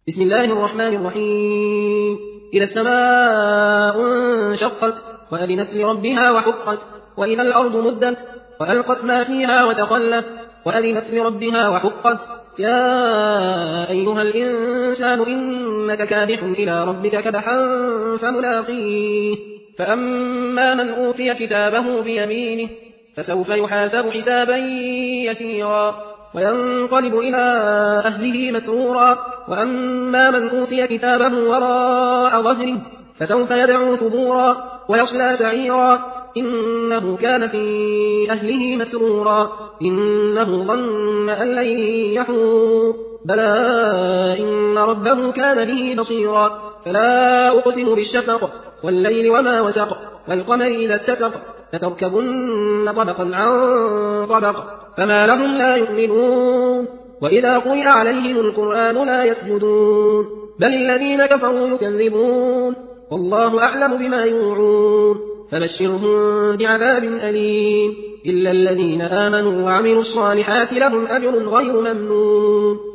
بسم الله الرحمن الرحيم. إذا السماء انشقت وأذنت لربها وحقت وإذا الأرض مدت وألقت ما فيها وتخلت وأذنت لربها وحقت يا أيها الإنسان إنك كادح إلى ربك كدحا فملاقيه فأما من أوتي كتابه بيمينه فسوف يحاسب حسابا يسيرا وينقلب إلى أهله مسرورا وأما من أوتي كتابه وراء ظهره فسوف يدعو ثبورا ويصلى سعيرا إنه كان في أهله مسرورا إنه ظن أن لن يحور بلى إن ربه كان به بصيرا فلا أقسم بالشفق والليل وما وسق والقمر إذا اتسق لتركبن طبقا عن طبق فما لهم لا يؤمنون وإذا قرئ عليهم القرآن لا يسجدون بل الذين كفروا يكذبون والله أعلم بما يوعون فبشرهم بعذاب أليم إلا الذين آمنوا وعملوا الصالحات لهم أجر غير ممنون